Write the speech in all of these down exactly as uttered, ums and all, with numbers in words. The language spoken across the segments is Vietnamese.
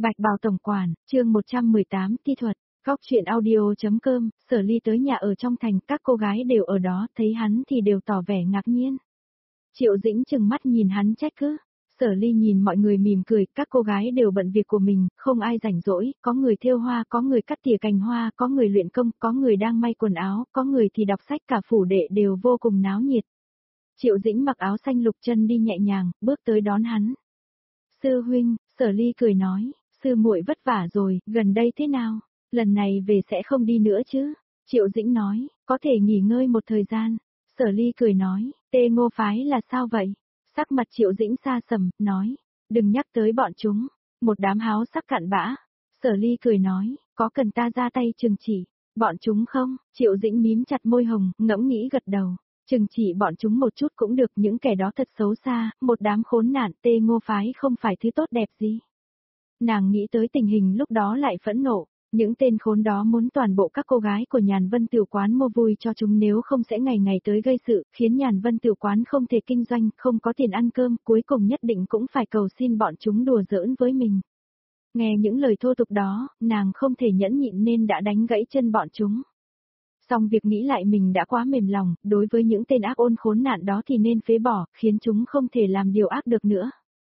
Bạch Bào tổng quản, chương một trăm mười tám, thi thuật. Góc truyện audio.com, Sở Ly tới nhà ở trong thành, các cô gái đều ở đó, thấy hắn thì đều tỏ vẻ ngạc nhiên. Triệu Dĩnh chừng mắt nhìn hắn trách cứ. Sở Ly nhìn mọi người mỉm cười, các cô gái đều bận việc của mình, không ai rảnh rỗi, có người thêu hoa, có người cắt tỉa cành hoa, có người luyện công, có người đang may quần áo, có người thì đọc sách, cả phủ đệ đều vô cùng náo nhiệt. Triệu Dĩnh mặc áo xanh lục chân đi nhẹ nhàng, bước tới đón hắn. Sư huynh, Sở Ly cười nói, sư muội vất vả rồi, gần đây thế nào? Lần này về sẽ không đi nữa chứ? Triệu Dĩnh nói, có thể nghỉ ngơi một thời gian. Sở Ly cười nói, Tê Ngô phái là sao vậy? Sắc mặt Triệu Dĩnh xa sầm, nói, đừng nhắc tới bọn chúng, một đám háo sắc cặn bã. Sở Ly cười nói, có cần ta ra tay trừng trị, bọn chúng không? Triệu Dĩnh mím chặt môi hồng, ngẫm nghĩ gật đầu, trừng trị bọn chúng một chút cũng được, những kẻ đó thật xấu xa, một đám khốn nạn. Tê Ngô phái không phải thứ tốt đẹp gì. Nàng nghĩ tới tình hình lúc đó lại phẫn nộ. Những tên khốn đó muốn toàn bộ các cô gái của Nhàn Vân Tiểu Quán mua vui cho chúng, nếu không sẽ ngày ngày tới gây sự, khiến Nhàn Vân Tiểu Quán không thể kinh doanh, không có tiền ăn cơm, cuối cùng nhất định cũng phải cầu xin bọn chúng đùa giỡn với mình. Nghe những lời thô tục đó, nàng không thể nhẫn nhịn nên đã đánh gãy chân bọn chúng. Xong việc nghĩ lại mình đã quá mềm lòng, đối với những tên ác ôn khốn nạn đó thì nên phế bỏ, khiến chúng không thể làm điều ác được nữa.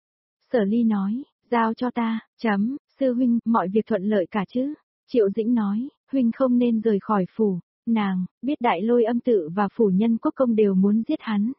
Sở Ly nói, giao cho ta, chấm, sư huynh, mọi việc thuận lợi cả chứ? Triệu Dĩnh nói, huynh không nên rời khỏi phủ, nàng, biết Đại Lôi Âm Tự và phủ Nhân Quốc Công đều muốn giết hắn.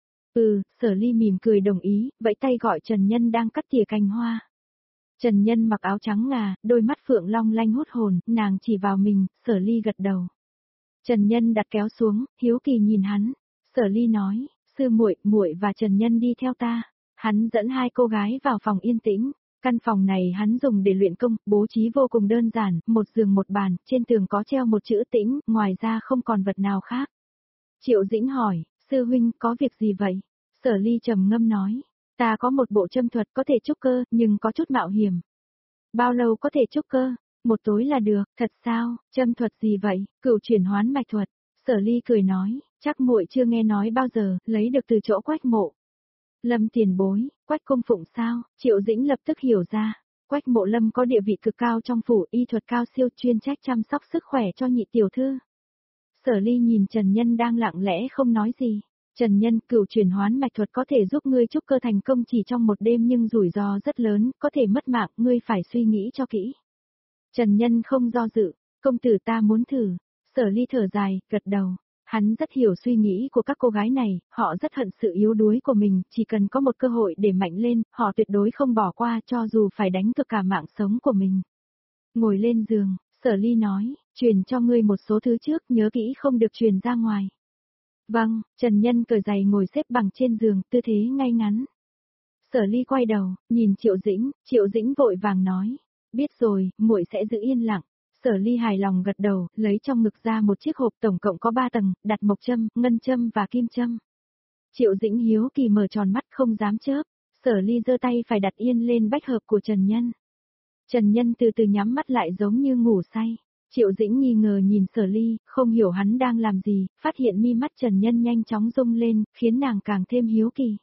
Ừ, Sở Ly mỉm cười đồng ý, vẫy tay gọi Trần Nhân đang cắt tỉa cành hoa. Trần Nhân mặc áo trắng ngà, đôi mắt phượng long lanh hút hồn, nàng chỉ vào mình, Sở Ly gật đầu. Trần Nhân đặt kéo xuống, hiếu kỳ nhìn hắn. Sở Ly nói, sư muội, muội và Trần Nhân đi theo ta. Hắn dẫn hai cô gái vào phòng yên tĩnh. Căn phòng này hắn dùng để luyện công, bố trí vô cùng đơn giản, một giường một bàn, trên tường có treo một chữ tĩnh, ngoài ra không còn vật nào khác. Triệu Dĩnh hỏi, sư huynh có việc gì vậy? Sở Ly trầm ngâm nói, ta có một bộ châm thuật có thể trúc cơ, nhưng có chút mạo hiểm. Bao lâu có thể trúc cơ? Một tối là được, thật sao? Châm thuật gì vậy? Cửu chuyển hoán mạch thuật. Sở Ly cười nói, chắc muội chưa nghe nói bao giờ, lấy được từ chỗ Quách Mộ. Lâm tiền bối, Quách cung phụng sao? Triệu Dĩnh lập tức hiểu ra. Quách Mộ Lâm có địa vị cực cao trong phủ, y thuật cao siêu, chuyên trách chăm sóc sức khỏe cho nhị tiểu thư. Sở Ly nhìn Trần Nhân đang lặng lẽ không nói gì. Trần Nhân, cửu chuyển hoán mạch thuật có thể giúp ngươi trúc cơ thành công chỉ trong một đêm, nhưng rủi ro rất lớn, có thể mất mạng, ngươi phải suy nghĩ cho kỹ. Trần Nhân không do dự, công tử ta muốn thử. Sở Ly thở dài, gật đầu. Hắn rất hiểu suy nghĩ của các cô gái này, họ rất hận sự yếu đuối của mình, chỉ cần có một cơ hội để mạnh lên, họ tuyệt đối không bỏ qua cho dù phải đánh cược cả mạng sống của mình. Ngồi lên giường, Sở Ly nói, truyền cho ngươi một số thứ trước, nhớ kỹ không được truyền ra ngoài. Vâng, Trần Nhân cởi giày ngồi xếp bằng trên giường, tư thế ngay ngắn. Sở Ly quay đầu, nhìn Triệu Dĩnh, Triệu Dĩnh vội vàng nói, biết rồi, muội sẽ giữ yên lặng. Sở Ly hài lòng gật đầu, lấy trong ngực ra một chiếc hộp tổng cộng có ba tầng, đặt mộc châm, ngân châm và kim châm. Triệu Dĩnh hiếu kỳ mở tròn mắt không dám chớp. Sở Ly giơ tay phải đặt yên lên bách hợp của Trần Nhân. Trần Nhân từ từ nhắm mắt lại giống như ngủ say. Triệu Dĩnh nghi ngờ nhìn Sở Ly, không hiểu hắn đang làm gì, phát hiện mi mắt Trần Nhân nhanh chóng rung lên, khiến nàng càng thêm hiếu kỳ.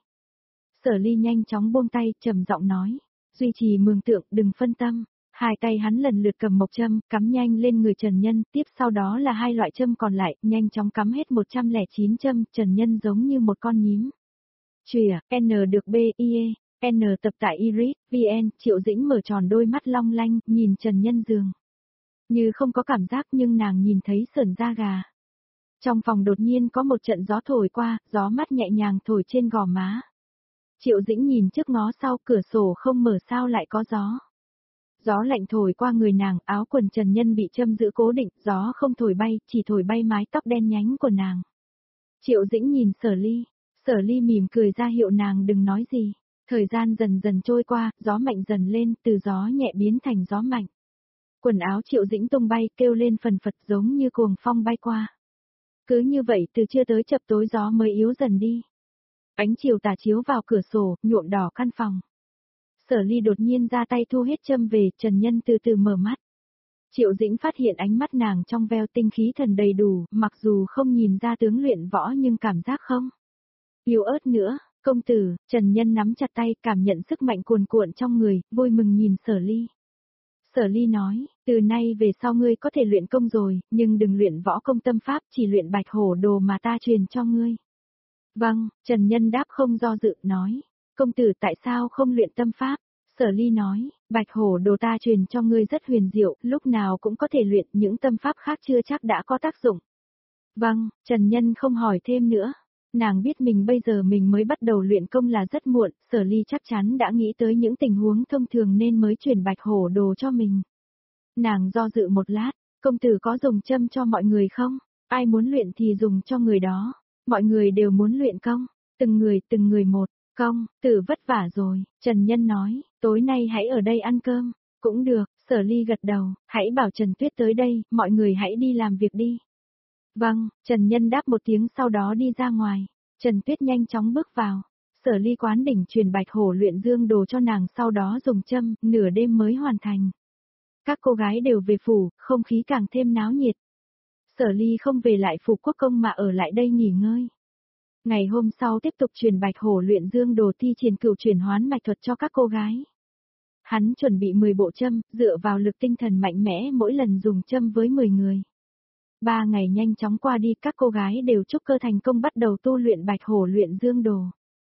Sở Ly nhanh chóng buông tay, trầm giọng nói, duy trì mường tượng, đừng phân tâm. Hai tay hắn lần lượt cầm mộc châm, cắm nhanh lên người Trần Nhân, tiếp sau đó là hai loại châm còn lại, nhanh chóng cắm hết một trăm lẻ chín châm, Trần Nhân giống như một con nhím. Chùa, N được B, I E, N tập tại Iris, vê en, Triệu Dĩnh mở tròn đôi mắt long lanh, nhìn Trần Nhân giường. Như không có cảm giác nhưng nàng nhìn thấy sởn da gà. Trong phòng đột nhiên có một trận gió thổi qua, gió mát nhẹ nhàng thổi trên gò má. Triệu Dĩnh nhìn trước ngó sau, cửa sổ không mở sao lại có gió. Gió lạnh thổi qua người nàng, áo quần Trần Nhân bị châm giữ cố định, gió không thổi bay, chỉ thổi bay mái tóc đen nhánh của nàng. Triệu Dĩnh nhìn Sở Ly, Sở Ly mỉm cười ra hiệu nàng đừng nói gì. Thời gian dần dần trôi qua, gió mạnh dần lên, từ gió nhẹ biến thành gió mạnh. Quần áo Triệu Dĩnh tung bay, kêu lên phần phật giống như cuồng phong bay qua. Cứ như vậy từ trưa tới chập tối gió mới yếu dần đi. Ánh chiều tà chiếu vào cửa sổ, nhuộm đỏ căn phòng. Sở Ly đột nhiên ra tay thu hết châm về, Trần Nhân từ từ mở mắt. Triệu Dĩnh phát hiện ánh mắt nàng trong veo, tinh khí thần đầy đủ, mặc dù không nhìn ra tướng luyện võ nhưng cảm giác không yếu ớt nữa. Công tử, Trần Nhân nắm chặt tay, cảm nhận sức mạnh cuồn cuộn trong người, vui mừng nhìn Sở Ly. Sở Ly nói, từ nay về sau ngươi có thể luyện công rồi, nhưng đừng luyện võ công tâm pháp, chỉ luyện bạch hổ đồ mà ta truyền cho ngươi. Vâng, Trần Nhân đáp không do dự, nói, công tử tại sao không luyện tâm pháp? Sở Ly nói, bạch hổ đồ ta truyền cho ngươi rất huyền diệu, lúc nào cũng có thể luyện, những tâm pháp khác chưa chắc đã có tác dụng. Vâng, Trần Nhân không hỏi thêm nữa. Nàng biết mình bây giờ mình mới bắt đầu luyện công là rất muộn, Sở Ly chắc chắn đã nghĩ tới những tình huống thông thường nên mới truyền bạch hổ đồ cho mình. Nàng do dự một lát, công tử có dùng châm cho mọi người không? Ai muốn luyện thì dùng cho người đó. Mọi người đều muốn luyện công, từng người từng người một, công, tử vất vả rồi, Trần Nhân nói, tối nay hãy ở đây ăn cơm, cũng được, Sở Ly gật đầu, hãy bảo Trần Tuyết tới đây, mọi người hãy đi làm việc đi. Vâng, Trần Nhân đáp một tiếng sau đó đi ra ngoài, Trần Tuyết nhanh chóng bước vào, Sở Ly quán đỉnh truyền bạch hổ luyện dương đồ cho nàng sau đó dùng châm, nửa đêm mới hoàn thành. Các cô gái đều về phủ, không khí càng thêm náo nhiệt. Sở Ly không về lại phủ quốc công mà ở lại đây nghỉ ngơi. Ngày hôm sau tiếp tục truyền bạch hổ luyện dương đồ thi triển cửu chuyển hoán mạch thuật cho các cô gái. Hắn chuẩn bị mười bộ châm, dựa vào lực tinh thần mạnh mẽ mỗi lần dùng châm với mười người. Ba ngày nhanh chóng qua đi, các cô gái đều trúc cơ thành công bắt đầu tu luyện bạch hổ luyện dương đồ.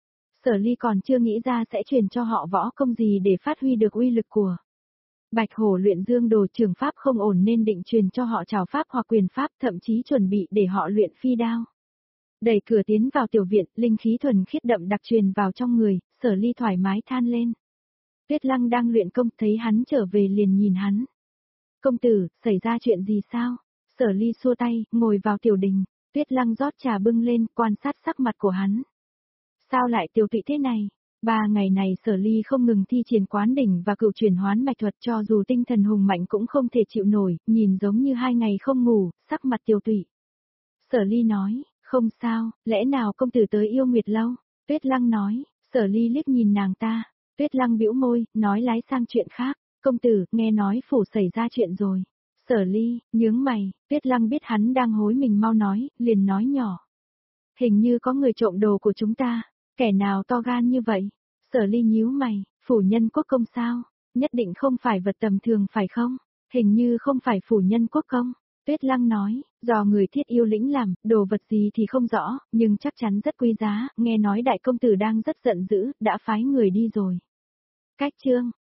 Sở Ly còn chưa nghĩ ra sẽ truyền cho họ võ công gì để phát huy được uy lực của bạch hổ luyện dương đồ, trường pháp không ổn nên định truyền cho họ trảo pháp hoặc quyền pháp, thậm chí chuẩn bị để họ luyện phi đao. Đẩy cửa tiến vào tiểu viện, linh khí thuần khiết đậm đặc truyền vào trong người, Sở Ly thoải mái than lên. Tuyết Lăng đang luyện công, thấy hắn trở về liền nhìn hắn. Công tử, xảy ra chuyện gì sao? Sở Ly xua tay, ngồi vào tiểu đình, Tuyết Lăng rót trà bưng lên, quan sát sắc mặt của hắn. Sao lại tiêu tụy thế này? Ba ngày này Sở Ly không ngừng thi triển quán đỉnh và cửu chuyển hoán mạch thuật, cho dù tinh thần hùng mạnh cũng không thể chịu nổi, nhìn giống như hai ngày không ngủ, sắc mặt tiêu tụy. Sở Ly nói, không sao, lẽ nào công tử tới Yêu Nguyệt lâu? Tuyết Lăng nói, Sở Ly liếc nhìn nàng ta, Tuyết Lăng bĩu môi, nói lái sang chuyện khác, công tử, nghe nói phủ xảy ra chuyện rồi. Sở Ly, nhướng mày, Tuyết Lăng biết hắn đang hối mình mau nói, liền nói nhỏ. Hình như có người trộm đồ của chúng ta, kẻ nào to gan như vậy? Sở Ly nhíu mày, phủ nhân quốc công sao? Nhất định không phải vật tầm thường phải không? Hình như không phải phủ nhân quốc công. Tuyết Lăng nói, do người Thiết Yêu lĩnh làm, đồ vật gì thì không rõ, nhưng chắc chắn rất quý giá, nghe nói đại công tử đang rất giận dữ, đã phái người đi rồi. Cách chương